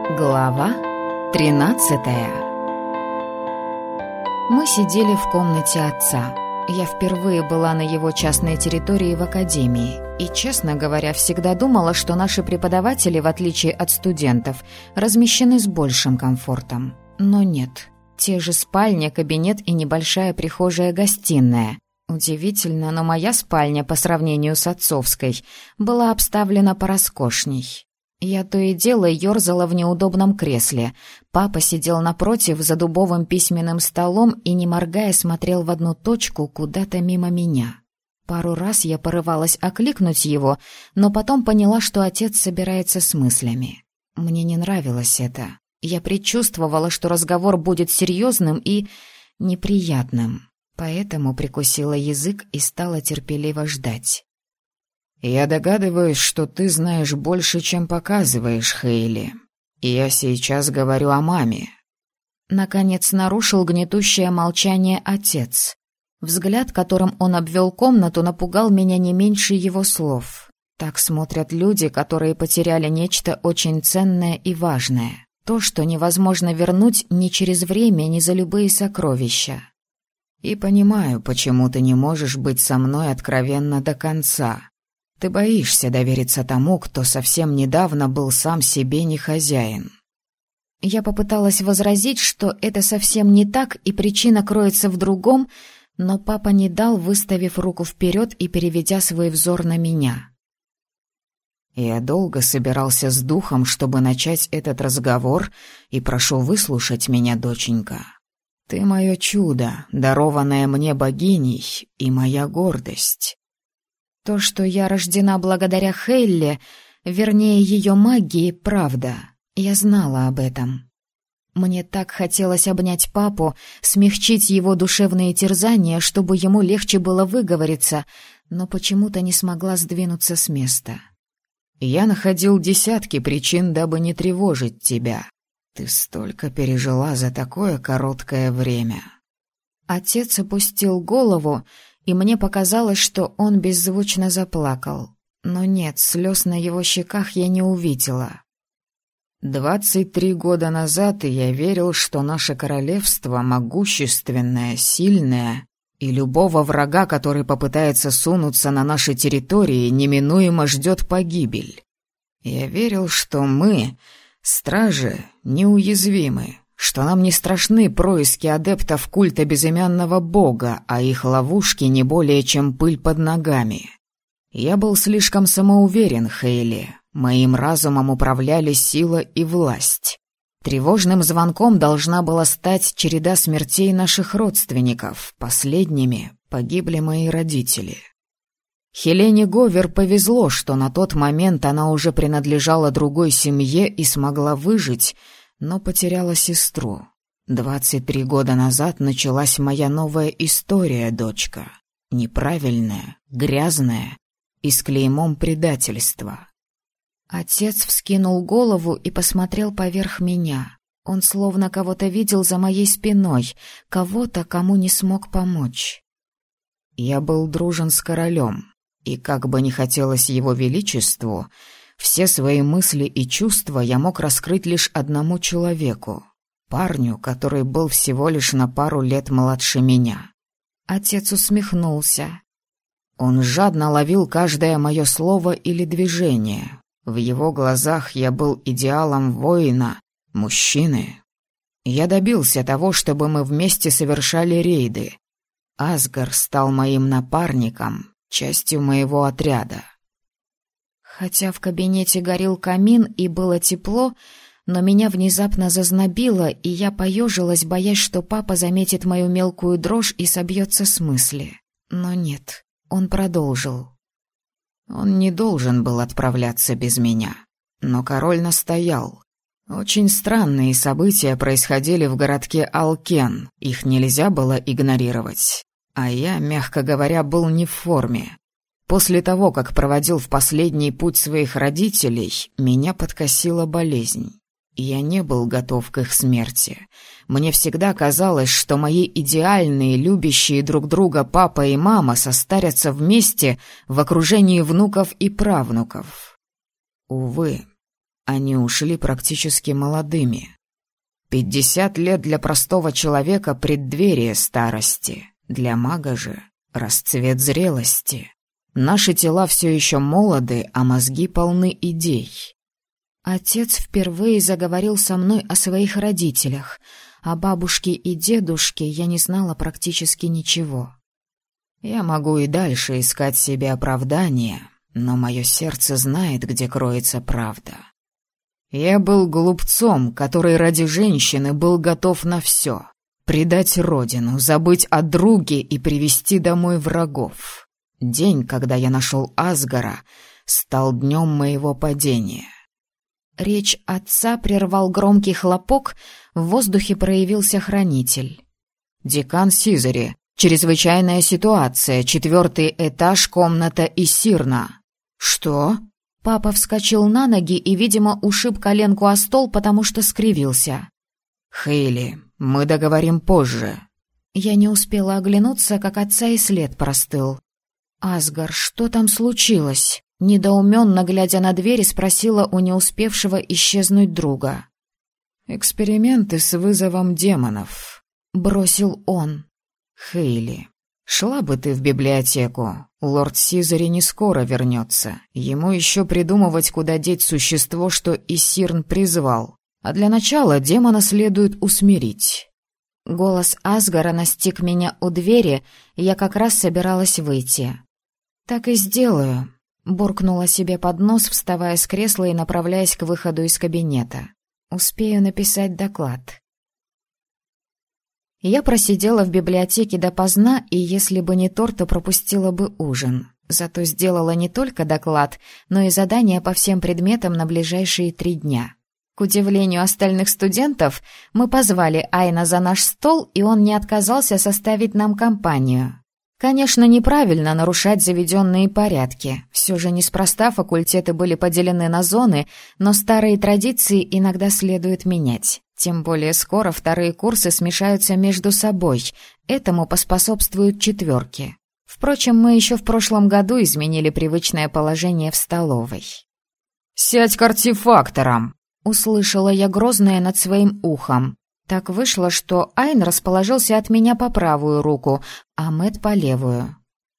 Глава 13. Мы сидели в комнате отца. Я впервые была на его частной территории в академии. И, честно говоря, всегда думала, что наши преподаватели, в отличие от студентов, размещены с большим комфортом. Но нет. Те же спальня, кабинет и небольшая прихожая-гостиная. Удивительно, но моя спальня, по сравнению с отцовской, была обставлена пороскошней. Я то и дело ёрзала в неудобном кресле. Папа сидел напротив за дубовым письменным столом и, не моргая, смотрел в одну точку куда-то мимо меня. Пару раз я порывалась окликнуть его, но потом поняла, что отец собирается с мыслями. Мне не нравилось это. Я предчувствовала, что разговор будет серьезным и неприятным, поэтому прикусила язык и стала терпеливо ждать. «Я догадываюсь, что ты знаешь больше, чем показываешь, Хейли. И я сейчас говорю о маме». Наконец нарушил гнетущее молчание отец. Взгляд, которым он обвел комнату, напугал меня не меньше его слов. Так смотрят люди, которые потеряли нечто очень ценное и важное. То, что невозможно вернуть ни через время, ни за любые сокровища. «И понимаю, почему ты не можешь быть со мной откровенна до конца. Ты боишься довериться тому, кто совсем недавно был сам себе не хозяин». Я попыталась возразить, что это совсем не так и причина кроется в другом, но папа не дал, выставив руку вперед и переведя свой взор на меня. «Я долго собирался с духом, чтобы начать этот разговор, и прошу выслушать меня, доченька. Ты мое чудо, дарованное мне богиней, и моя гордость». То, что я рождена благодаря Хейле, вернее, ее магии, правда. Я знала об этом. Мне так хотелось обнять папу, смягчить его душевные терзания, чтобы ему легче было выговориться, но почему-то не смогла сдвинуться с места. «Я находил десятки причин, дабы не тревожить тебя. Ты столько пережила за такое короткое время». Отец опустил голову, и мне показалось, что он беззвучно заплакал. Но нет, слез на его щеках я не увидела. 23 года назад я верил, что наше королевство могущественное, сильное, и любого врага, который попытается сунуться на наши территории, неминуемо ждет погибель. Я верил, что мы, стражи, неуязвимы, что нам не страшны происки адептов культа безымянного бога, а их ловушки не более чем пыль под ногами. Я был слишком самоуверен, Хейли. Моим разумом управляли сила и власть. Тревожным звонком должна была стать череда смертей наших родственников. Последними погибли мои родители. Хелене Говер повезло, что на тот момент она уже принадлежала другой семье и смогла выжить, но потеряла сестру. 23 года назад началась моя новая история, дочка. Неправильная, грязная и с клеймом предательства. Отец вскинул голову и посмотрел поверх меня. Он словно кого-то видел за моей спиной, кого-то, кому не смог помочь. Я был дружен с королем, и как бы ни хотелось его величеству, все свои мысли и чувства я мог раскрыть лишь одному человеку, парню, который был всего лишь на пару лет младше меня. Отец усмехнулся. Он жадно ловил каждое мое слово или движение. В его глазах я был идеалом воина, мужчины. Я добился того, чтобы мы вместе совершали рейды. Асгар стал моим напарником, частью моего отряда. Хотя в кабинете горел камин и было тепло, но меня внезапно зазнобило, и я поежилась, боясь, что папа заметит мою мелкую дрожь и собьется с мысли. Но нет, он продолжил. Он не должен был отправляться без меня, но король настоял. Очень странные события происходили в городке Алкен, их нельзя было игнорировать. А я, мягко говоря, был не в форме. После того, как проводил в последний путь своих родителей, меня подкосила болезнь. Я не был готов к их смерти. Мне всегда казалось, что мои идеальные, любящие друг друга папа и мама состарятся вместе в окружении внуков и правнуков. Увы, Они ушли практически молодыми. 50 лет для простого человека — преддверие старости, для мага же — расцвет зрелости. Наши тела все еще молоды, а мозги полны идей. Отец впервые заговорил со мной о своих родителях. О бабушке и дедушке я не знала практически ничего. Я могу и дальше искать себе оправдания, но мое сердце знает, где кроется правда. Я был глупцом, который ради женщины был готов на все. Предать родину, забыть о друге и привести домой врагов. День, когда я нашел Асгара, стал днем моего падения. Речь отца прервал громкий хлопок, в воздухе проявился хранитель. «Декан Сизари, чрезвычайная ситуация, 4-й этаж, комната Исирна». «Что?» Папа вскочил на ноги и, видимо, ушиб коленку о стол, потому что скривился. «Хейли, мы договорим позже». Я не успела оглянуться, как отца и след простыл. «Асгар, что там случилось?» Недоуменно, глядя на дверь, спросила у не успевшего исчезнуть друга. «Эксперименты с вызовом демонов», — бросил он. «Хейли, шла бы ты в библиотеку. Лорд Сизари не скоро вернется. Ему еще придумывать, куда деть существо, что Исирн призвал. А для начала демона следует усмирить». Голос Асгара настиг меня у двери, и я как раз собиралась выйти. «Так и сделаю», — буркнула себе под нос, вставая с кресла и направляясь к выходу из кабинета. «Успею написать доклад». Я просидела в библиотеке допоздна, и если бы не торт, то пропустила бы ужин. Зато сделала не только доклад, но и задания по всем предметам на ближайшие 3 дня. К удивлению остальных студентов, мы позвали Айна за наш стол, и он не отказался составить нам компанию. Конечно, неправильно нарушать заведенные порядки. Все же неспроста факультеты были поделены на зоны, но старые традиции иногда следует менять. Тем более скоро 2-е курсы смешаются между собой. Этому поспособствуют 4-ки. Впрочем, мы еще в прошлом году изменили привычное положение в столовой. «Сядь к артефакторам!» — услышала я грозное над своим ухом. Так вышло, что Айн расположился от меня по правую руку, а Мэтт по левую.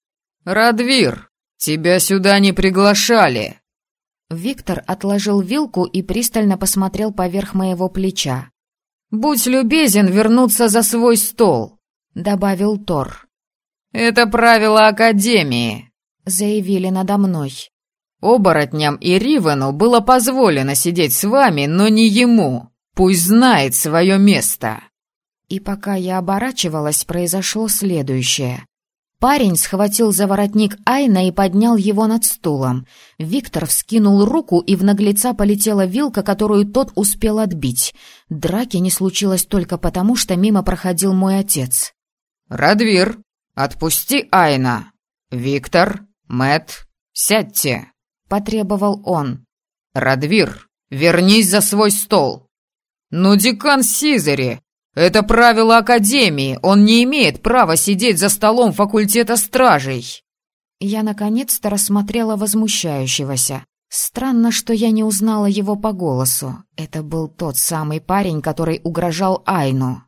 «Радвир, тебя сюда не приглашали!» Виктор отложил вилку и пристально посмотрел поверх моего плеча. «Будь любезен вернуться за свой стол», — добавил Тор. «Это правило Академии», — заявили надо мной. «Оборотням и Ривену было позволено сидеть с вами, но не ему. Пусть знает свое место». И пока я оборачивалась, произошло следующее. Парень схватил за воротник Айна и поднял его над стулом. Виктор вскинул руку, и в наглеца полетела вилка, которую тот успел отбить. Драки не случилось только потому, что мимо проходил мой отец. «Радвир, отпусти Айна. Виктор, Мэтт, сядьте», — потребовал он. «Радвир, вернись за свой стол». «Ну, декан Сизари, это правило Академии, он не имеет права сидеть за столом факультета стражей». Я наконец-то рассмотрела возмущающегося. Странно, что я не узнала его по голосу. Это был тот самый парень, который угрожал Айну.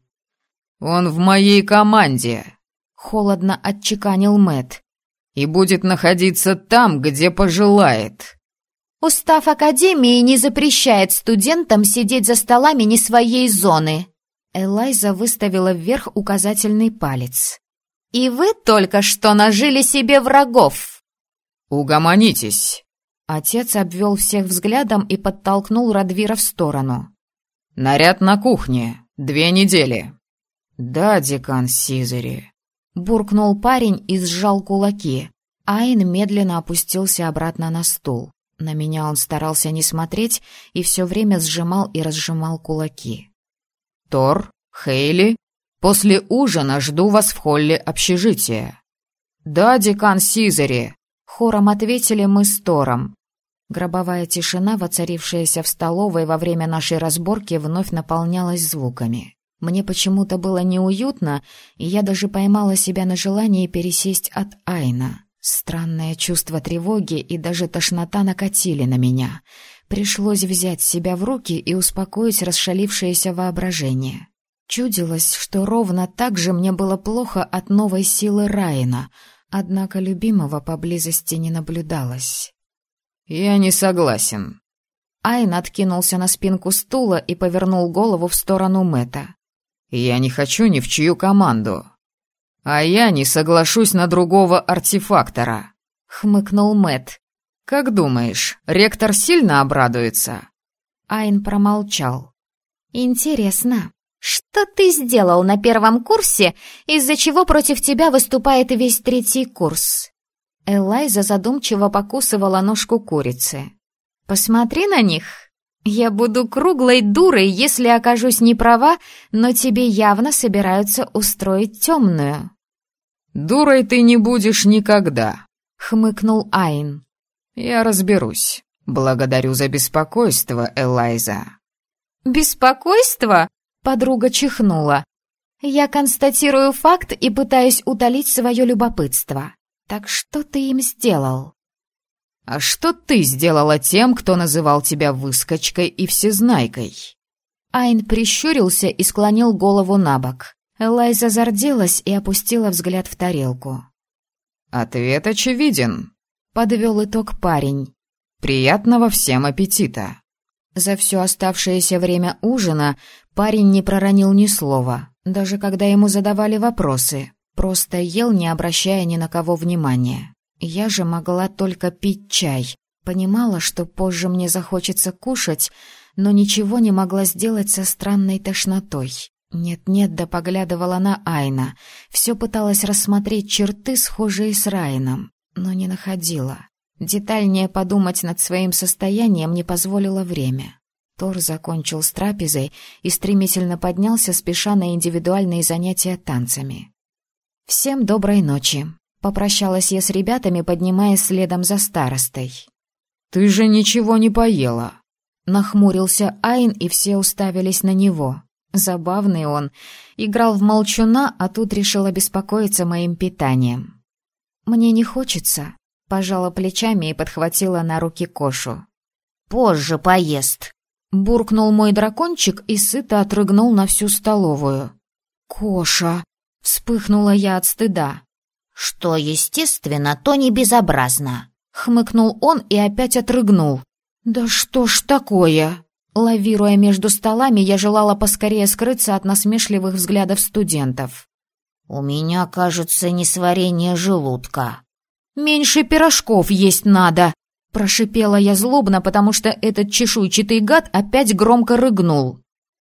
«Он в моей команде», — холодно отчеканил Мэтт, «и будет находиться там, где пожелает». «Устав Академии не запрещает студентам сидеть за столами не своей зоны». Элайза выставила вверх указательный палец. «И вы только что нажили себе врагов!» «Угомонитесь!» Отец обвел всех взглядом и подтолкнул Радвира в сторону. «Наряд на кухне. 2 недели». «Да, декан Сизари», — буркнул парень и сжал кулаки. Айн медленно опустился обратно на стул. На меня он старался не смотреть и все время сжимал и разжимал кулаки. «Тор, Хейли, после ужина жду вас в холле общежития». «Да, декан Сизари», — хором ответили мы с Тором. Гробовая тишина, воцарившаяся в столовой во время нашей разборки, вновь наполнялась звуками. Мне почему-то было неуютно, и я даже поймала себя на желании пересесть от Айна. Странное чувство тревоги и даже тошнота накатили на меня. Пришлось взять себя в руки и успокоить расшалившееся воображение. Чудилось, что ровно так же мне было плохо от новой силы Райана, однако любимого поблизости не наблюдалось. «Я не согласен». Айн откинулся на спинку стула и повернул голову в сторону Мэтта. «Я не хочу ни в чью команду. А я не соглашусь на другого артефактора», — хмыкнул Мэтт. «Как думаешь, ректор сильно обрадуется?» Айн промолчал. «Интересно, что ты сделал на первом курсе, из-за чего против тебя выступает весь 3-й курс?» Элайза задумчиво покусывала ножку курицы. «Посмотри на них. Я буду круглой дурой, если окажусь не права, но тебе явно собираются устроить темную». «Дурой ты не будешь никогда», — хмыкнул Айн. «Я разберусь. Благодарю за беспокойство, Элайза». «Беспокойство?» — подруга чихнула. «Я констатирую факт и пытаюсь утолить свое любопытство. Так что ты им сделал?» «А что ты сделала тем, кто называл тебя выскочкой и всезнайкой?» Айн прищурился и склонил голову набок. Элайза зарделась и опустила взгляд в тарелку. «Ответ очевиден», — подвел итог парень. «Приятного всем аппетита». За все оставшееся время ужина парень не проронил ни слова, даже когда ему задавали вопросы, просто ел, не обращая ни на кого внимания. Я же могла только пить чай, понимала, что позже мне захочется кушать, но ничего не могла сделать со странной тошнотой. Нет-нет, да поглядывала на Айна, все пыталась рассмотреть черты, схожие с Райаном, но не находила. Детальнее подумать над своим состоянием не позволило время. Тор закончил с трапезой и стремительно поднялся, спеша на индивидуальные занятия танцами. «Всем доброй ночи», — попрощалась я с ребятами, поднимаясь следом за старостой. «Ты же ничего не поела», — нахмурился Айн, и все уставились на него. Забавный он. Играл в молчуна, а тут решил обеспокоиться моим питанием. «Мне не хочется», — пожала плечами и подхватила на руки Кошу. «Позже поест», — буркнул мой дракончик и сыто отрыгнул на всю столовую. «Коша!» — вспыхнула я от стыда. «Что естественно, то не безобразно», — хмыкнул он и опять отрыгнул. «Да что ж такое?» Лавируя между столами, я желала поскорее скрыться от насмешливых взглядов студентов. «У меня, кажется, несварение желудка». «Меньше пирожков есть надо!» — прошипела я злобно, потому что этот чешуйчатый гад опять громко рыгнул.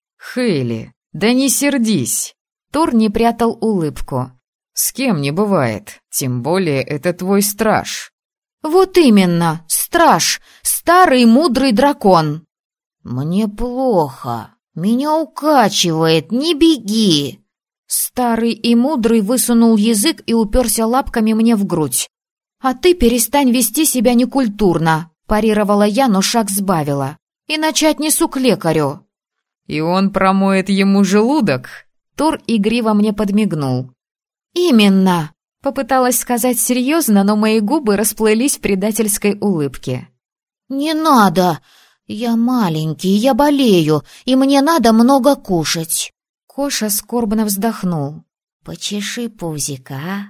«Хейли, да не сердись!» Тор не прятал улыбку. «С кем не бывает, тем более это твой страж». «Вот именно, страж, старый мудрый дракон». «Мне плохо, меня укачивает, не беги!» Старый и мудрый высунул язык и уперся лапками мне в грудь. «А ты перестань вести себя некультурно», — парировала я, но шаг сбавила. «Иначе отнесу к лекарю». «И он промоет ему желудок?» Тор игриво мне подмигнул. «Именно!» — попыталась сказать серьезно, но мои губы расплылись в предательской улыбке. «Не надо! Я маленький, я болею, и мне надо много кушать». Коша скорбно вздохнул. «Почеши пузика, а?»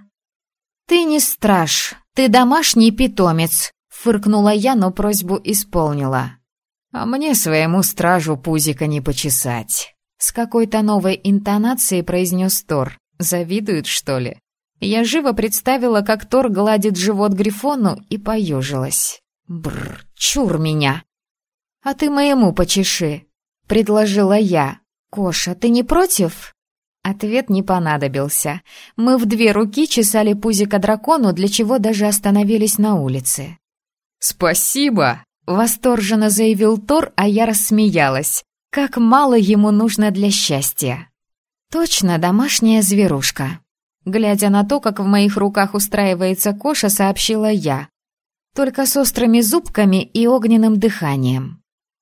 «Ты не страж, ты домашний питомец», — фыркнула я, но просьбу исполнила. «А мне своему стражу пузика не почесать», — с какой-то новой интонацией произнес Тор. «Завидует, что ли?» Я живо представила, как Тор гладит живот Грифону, и поежилась. Бррр, чур меня. «А ты моему почеши», — предложила я. «Коша, ты не против?» Ответ не понадобился. Мы в 2 руки чесали пузико дракону, для чего даже остановились на улице. «Спасибо!» — восторженно заявил Тор, а я рассмеялась. Как мало ему нужно для счастья. Точно домашняя зверушка. Глядя на то, как в моих руках устраивается Коша, сообщила я. Только с острыми зубками и огненным дыханием.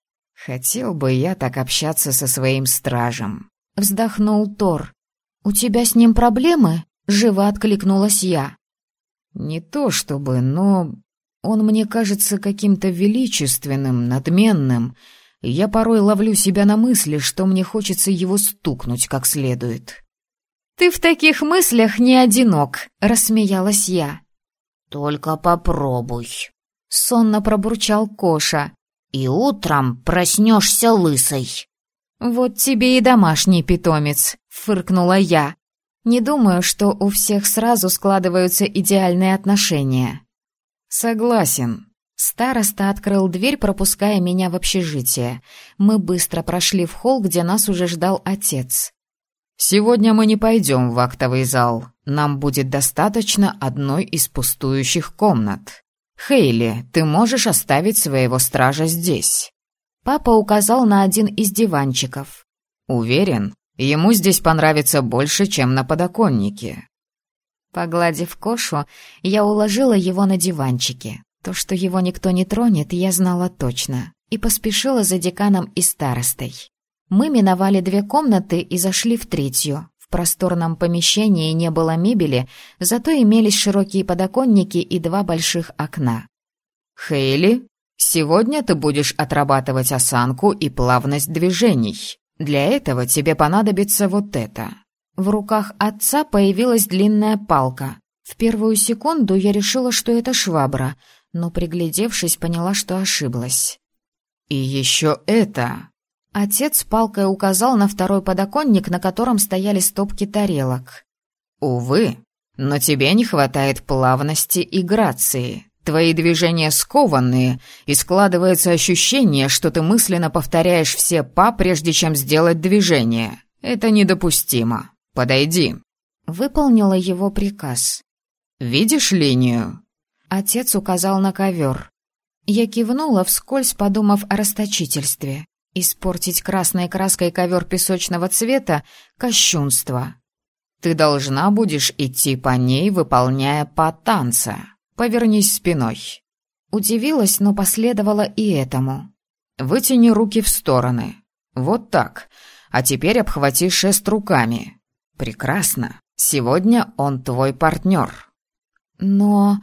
«Хотел бы я так общаться со своим стражем», — вздохнул Тор. «У тебя с ним проблемы?» — живо откликнулась я. «Не то чтобы, но Он мне кажется каким-то величественным, надменным. Я порой ловлю себя на мысли, что мне хочется его стукнуть как следует». «Ты в таких мыслях не одинок», — рассмеялась я. «Только попробуй», — сонно пробурчал Коша. «И утром проснешься лысой». «Вот тебе и домашний питомец», — фыркнула я. «Не думаю, что у всех сразу складываются идеальные отношения». «Согласен». Староста открыл дверь, пропуская меня в общежитие. Мы быстро прошли в холл, где нас уже ждал отец. «Сегодня мы не пойдем в актовый зал. Нам будет достаточно одной из пустующих комнат. Хейли, ты можешь оставить своего стража здесь». Папа указал на один из диванчиков. «Уверен, ему здесь понравится больше, чем на подоконнике». Погладив Кошу, я уложила его на диванчике. То, что его никто не тронет, я знала точно, и поспешила за деканом и старостой. Мы миновали 2 комнаты и зашли в 3. В просторном помещении не было мебели, зато имелись широкие подоконники и 2 больших окна. «Хейли, сегодня ты будешь отрабатывать осанку и плавность движений. Для этого тебе понадобится вот это». В руках отца появилась длинная палка. В первую секунду я решила, что это швабра, но, приглядевшись, поняла, что ошиблась. «И еще это...» Отец палкой указал на 2 подоконник, на котором стояли стопки тарелок. «Увы, но тебе не хватает плавности и грации. Твои движения скованные, и складывается ощущение, что ты мысленно повторяешь все па, прежде чем сделать движение. Это недопустимо. Подойди». Выполнила его приказ. «Видишь линию?» Отец указал на ковер. Я кивнула, вскользь подумав о расточительстве. Испортить красной краской ковер песочного цвета — кощунство. «Ты должна будешь идти по ней, выполняя па танца. Повернись спиной». Удивилась, но последовала и этому. «Вытяни руки в стороны. Вот так. А теперь обхвати шест руками. Прекрасно. Сегодня он твой партнер». Но...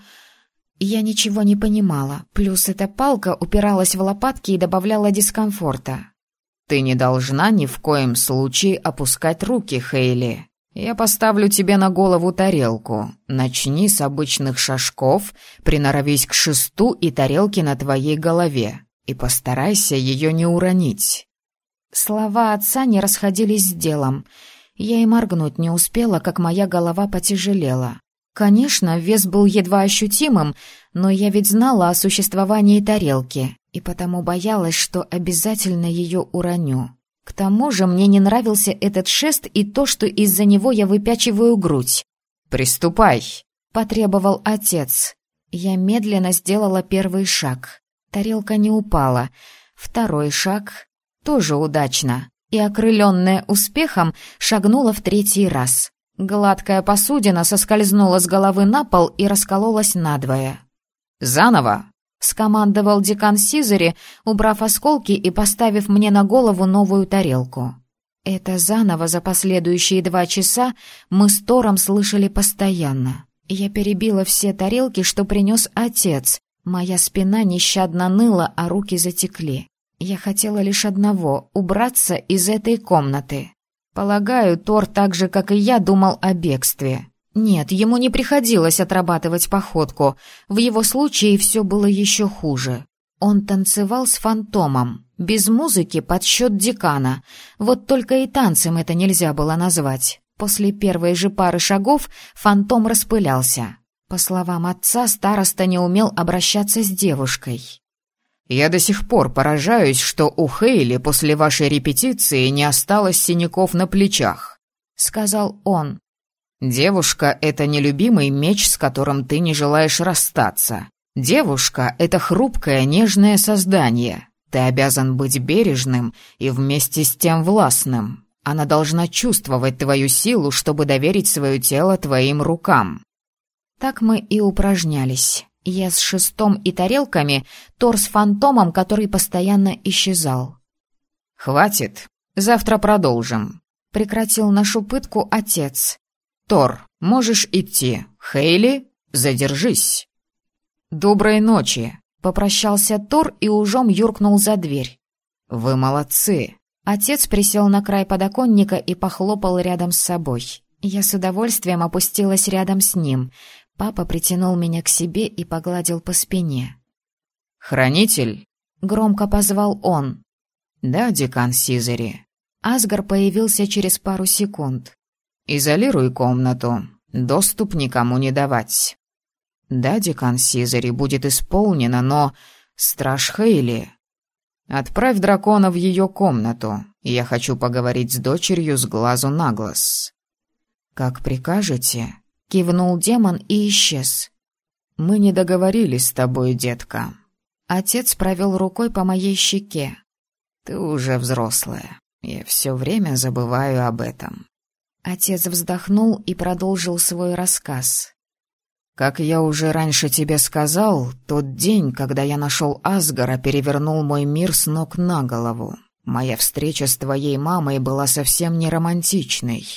Я ничего не понимала, плюс эта палка упиралась в лопатки и добавляла дискомфорта. «Ты не должна ни в коем случае опускать руки, Хейли. Я поставлю тебе на голову тарелку. Начни с обычных шажков, приноровись к шесту и тарелке на твоей голове, и постарайся ее не уронить». Слова отца не расходились с делом. Я и моргнуть не успела, как моя голова потяжелела. Конечно, вес был едва ощутимым, но я ведь знала о существовании тарелки, и потому боялась, что обязательно ее уроню. К тому же мне не нравился этот шест и то, что из-за него я выпячиваю грудь. «Приступай», — потребовал отец. Я медленно сделала первый шаг. Тарелка не упала. 2 шаг тоже удачно. И, окрыленная успехом, шагнула в 3 раз. Гладкая посудина соскользнула с головы на пол и раскололась надвое. «Заново!» — скомандовал декан Сизери, убрав осколки и поставив мне на голову новую тарелку. Это заново за последующие 2 часа мы с Тором слышали постоянно. Я перебила все тарелки, что принес отец. Моя спина нещадно ныла, а руки затекли. Я хотела лишь одного — убраться из этой комнаты. Полагаю, Тор так же, как и я, думал о бегстве. Нет, ему не приходилось отрабатывать походку. В его случае все было еще хуже. Он танцевал с фантомом, без музыки под счет декана. Вот только и танцем это нельзя было назвать. После первой же пары шагов фантом распылялся. По словам отца, староста не умел обращаться с девушкой. «Я до сих пор поражаюсь, что у Хейли после вашей репетиции не осталось синяков на плечах», — сказал он. «Девушка — это нелюбимый меч, с которым ты не желаешь расстаться. Девушка — это хрупкое, нежное создание. Ты обязан быть бережным и вместе с тем властным. Она должна чувствовать твою силу, чтобы доверить свое тело твоим рукам». Так мы и упражнялись. Я с шестом и тарелками, Тор с фантомом, который постоянно исчезал. «Хватит. Завтра продолжим», — прекратил нашу пытку отец. «Тор, можешь идти. Хейли, задержись». доброй ночи!» — попрощался Тор и ужом юркнул за дверь. «Вы молодцы!» Отец присел на край подоконника и похлопал рядом с собой. Я с удовольствием опустилась рядом с ним. Папа притянул меня к себе и погладил по спине. «Хранитель?» — громко позвал он. «Да, декан Сизери». Асгар появился через пару секунд. «Изолируй комнату. Доступ никому не давать». «Да, декан Сизери, будет исполнено, но... Страж Хейли...» «Отправь дракона в ее комнату. Я хочу поговорить с дочерью с глазу на глаз». «Как прикажете», — кивнул демон и исчез. «Мы не договорились с тобой, детка». Отец провел рукой по моей щеке. «Ты уже взрослая. Я все время забываю об этом». Отец вздохнул и продолжил свой рассказ. «Как я уже раньше тебе сказал, тот день, когда я нашел Асгара, перевернул мой мир с ног на голову. Моя встреча с твоей мамой была совсем не романтичной.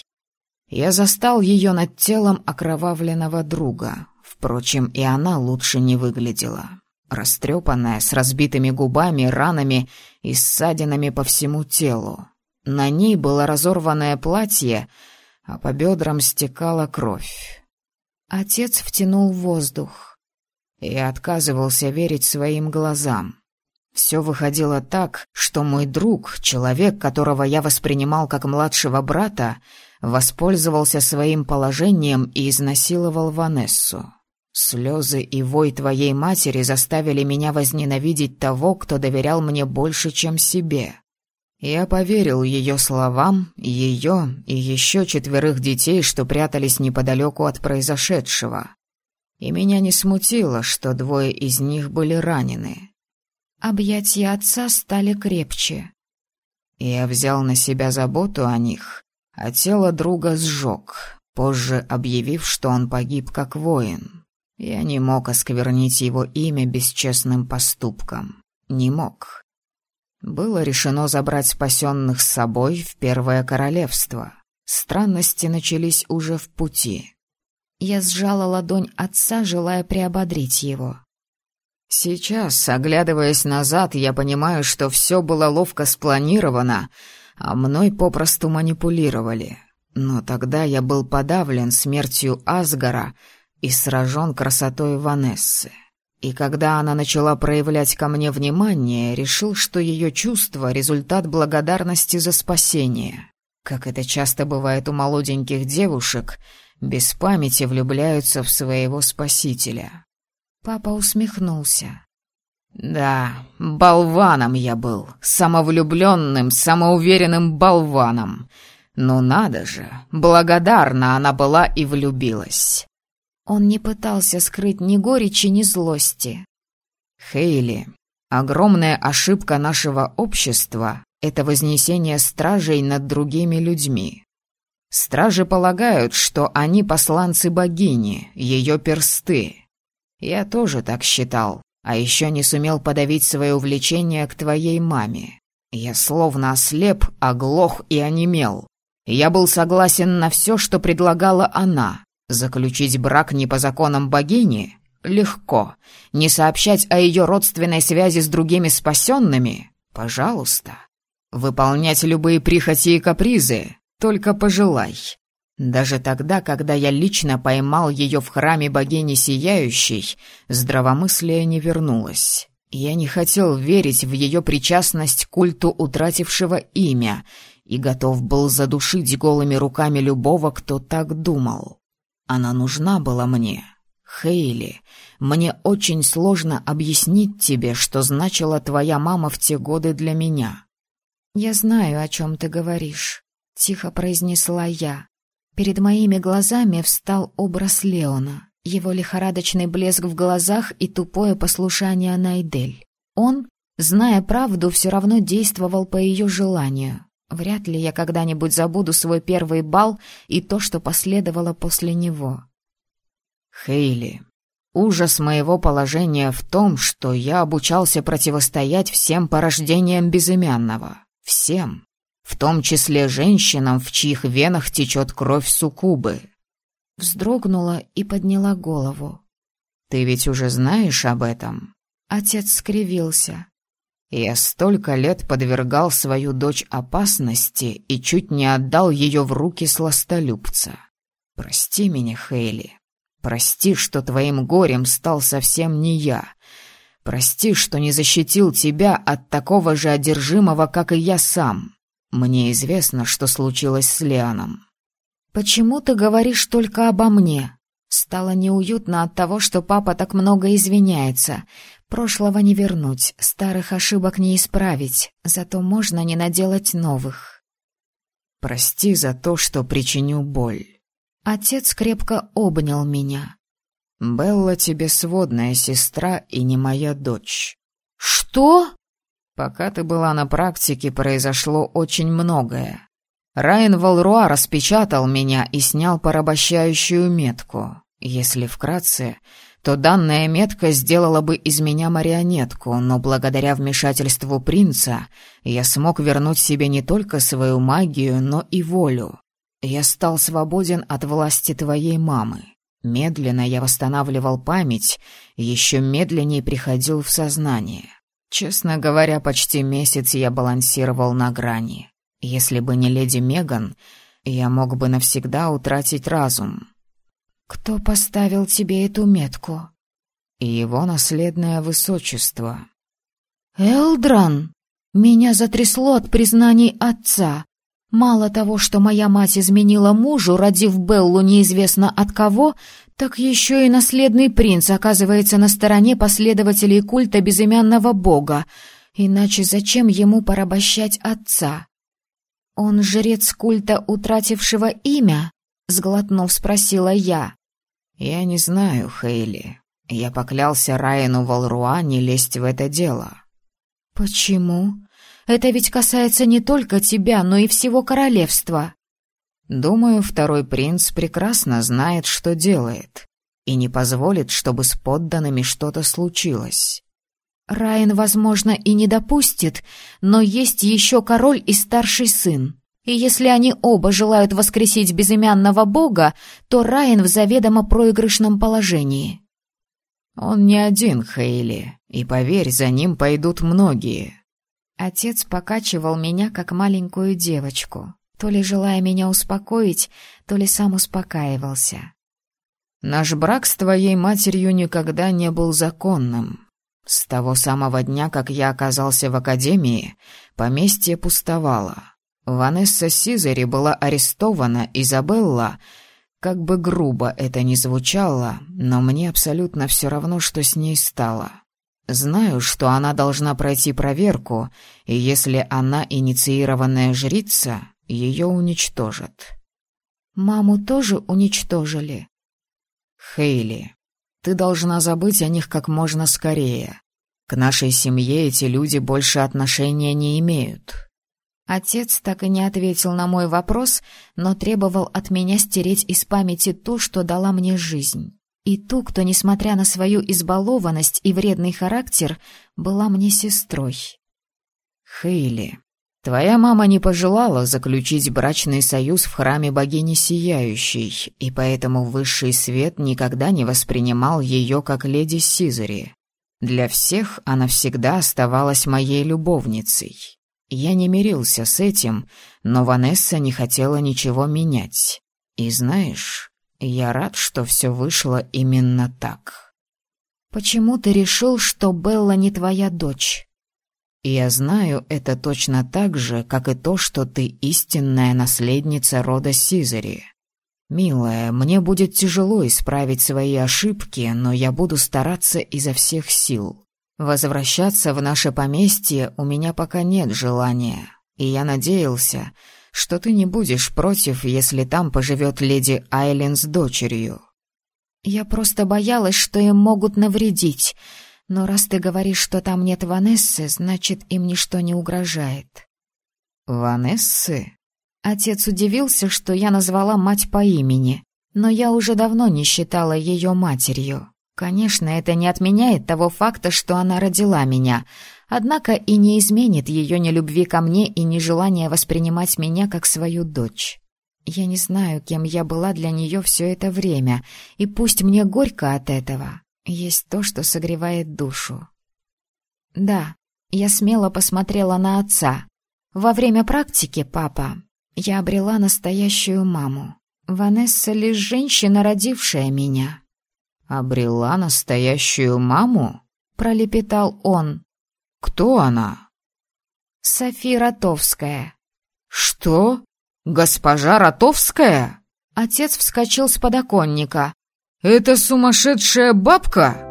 Я застал ее над телом окровавленного друга. Впрочем, и она лучше не выглядела. Растрепанная, с разбитыми губами, ранами и ссадинами по всему телу. На ней было разорванное платье, а по бедрам стекала кровь. Отец втянул воздух. Я отказывался верить своим глазам. Все выходило так, что мой друг, человек, которого я воспринимал как младшего брата, воспользовался своим положением и изнасиловал Ванессу. Слезы и вой твоей матери заставили меня возненавидеть того, кто доверял мне больше, чем себе. Я поверил ее словам, ее и еще 4 детей, что прятались неподалеку от произошедшего. И меня не смутило, что 2 из них были ранены. Объятия отца стали крепче. Я взял на себя заботу о них, а тело друга сжег, позже объявив, что он погиб как воин. Я не мог осквернить его имя бесчестным поступком. Не мог. Было решено забрать спасенных с собой в Первое Королевство. Странности начались уже в пути. Я сжала ладонь отца, желая приободрить его. Сейчас, оглядываясь назад, я понимаю, что все было ловко спланировано, а мной попросту манипулировали. Но тогда я был подавлен смертью Асгара и сражен красотой Ванессы. И когда она начала проявлять ко мне внимание, решил, что ее чувство — результат благодарности за спасение. Как это часто бывает у молоденьких девушек, без памяти влюбляются в своего спасителя. Папа усмехнулся. Да, болваном я был, самовлюбленным, самоуверенным болваном. Но надо же, благодарна она была и влюбилась. Он не пытался скрыть ни горечи, ни злости. Хейли, огромная ошибка нашего общества — это вознесение стражей над другими людьми. Стражи полагают, что они посланцы богини, ее персты. Я тоже так считал, а еще не сумел подавить свое увлечение к твоей маме. Я словно ослеп, оглох и онемел. Я был согласен на все, что предлагала она. Заключить брак не по законам богини? Легко. Не сообщать о ее родственной связи с другими спасенными? Пожалуйста. Выполнять любые прихоти и капризы? Только пожелай. Даже тогда, когда я лично поймал ее в храме богини Сияющей, здравомыслие не вернулось. Я не хотел верить в ее причастность к культу утратившего имя и готов был задушить голыми руками любого, кто так думал. Она нужна была мне. Хейли, мне очень сложно объяснить тебе, что значила твоя мама в те годы для меня. «Я знаю, о чем ты говоришь», — тихо произнесла я. Перед моими глазами встал образ Леона, его лихорадочный блеск в глазах и тупое послушание Найдель. Он, зная правду, все равно действовал по ее желанию. Вряд ли я когда-нибудь забуду свой первый бал и то, что последовало после него. Хейли, ужас моего положения в том, что я обучался противостоять всем порождениям безымянного. Всем. В том числе женщинам, в чьих венах течет кровь суккубы. Вздрогнула и подняла голову. Ты ведь уже знаешь об этом?» Отец скривился. «Я столько лет подвергал свою дочь опасности и чуть не отдал ее в руки сластолюбца. Прости меня, Хейли. Прости, что твоим горем стал совсем не я. Прости, что не защитил тебя от такого же одержимого, как и я сам. Мне известно, что случилось с Лианом». «Почему ты говоришь только обо мне?» Стало неуютно от того, что папа так много извиняется. Прошлого не вернуть, старых ошибок не исправить, зато можно не наделать новых. «Прости за то, что причиню боль». Отец крепко обнял меня. «Белла тебе сводная сестра и не моя дочь». «Что?» «Пока ты была на практике, произошло очень многое. Райан Валруа распечатал меня и снял порабощающую метку. Если вкратце, то данная метка сделала бы из меня марионетку, но благодаря вмешательству принца я смог вернуть себе не только свою магию, но и волю. Я стал свободен от власти твоей мамы. Медленно я восстанавливал память, еще медленнее приходил в сознание. Честно говоря, почти месяц я балансировал на грани. Если бы не леди Меган, я мог бы навсегда утратить разум». «Кто поставил тебе эту метку?» «Его наследное высочество». «Элдран!» Меня затрясло от признаний отца. Мало того, что моя мать изменила мужу, родив Беллу неизвестно от кого, так еще и наследный принц оказывается на стороне последователей культа безымянного бога. Иначе зачем ему порабощать отца? «Он жрец культа, утратившего имя?» — сглотнув, спросила я. «Я не знаю, Хейли. Я поклялся Райану Валруа не лезть в это дело». «Почему? Это ведь касается не только тебя, но и всего королевства». «Думаю, второй принц прекрасно знает, что делает, и не позволит, чтобы с подданными что-то случилось». «Райан, возможно, и не допустит, но есть еще король и старший сын. И если они оба желают воскресить безымянного бога, то Райан в заведомо проигрышном положении». «Он не один, Хейли, и, поверь, за ним пойдут многие». Отец покачивал меня, как маленькую девочку, то ли желая меня успокоить, то ли сам успокаивался. «Наш брак с твоей матерью никогда не был законным. С того самого дня, как я оказался в академии, поместье пустовало. Ванесса Сизари была арестована, Изабелла, как бы грубо это ни звучало, но мне абсолютно все равно, что с ней стало. Знаю, что она должна пройти проверку, и если она инициированная жрица, ее уничтожат». «Маму тоже уничтожили?» «Хейли, ты должна забыть о них как можно скорее. К нашей семье эти люди больше отношения не имеют». Отец так и не ответил на мой вопрос, но требовал от меня стереть из памяти ту, что дала мне жизнь. И ту, кто, несмотря на свою избалованность и вредный характер, была мне сестрой. «Хейли, твоя мама не пожелала заключить брачный союз в храме богини Сияющей, и поэтому высший свет никогда не воспринимал ее как леди Сизари. Для всех она всегда оставалась моей любовницей. Я не мирился с этим, но Ванесса не хотела ничего менять. И знаешь, я рад, что все вышло именно так». «Почему ты решил, что Белла не твоя дочь?» «Я знаю это точно так же, как и то, что ты истинная наследница рода Сизари. Милая, мне будет тяжело исправить свои ошибки, но я буду стараться изо всех сил. Возвращаться в наше поместье у меня пока нет желания, и я надеялся, что ты не будешь против, если там поживет леди Айлин с дочерью». «Я просто боялась, что им могут навредить, но раз ты говоришь, что там нет Ванессы, значит, им ничто не угрожает». «Ванессы?» Отец удивился, что я назвала мать по имени, но я уже давно не считала ее матерью. Конечно, это не отменяет того факта, что она родила меня, однако и не изменит ее нелюбви ко мне и нежелания воспринимать меня как свою дочь. Я не знаю, кем я была для нее все это время, и пусть мне горько от этого, есть то, что согревает душу. Да, я смело посмотрела на отца. Во время практики, папа, я обрела настоящую маму. Ванесса лишь женщина, родившая меня. «Обрела настоящую маму?» — пролепетал он. «Кто она?» «Софи Ротовская». «Что? Госпожа Ротовская?» Отец вскочил с подоконника. «Это сумасшедшая бабка?»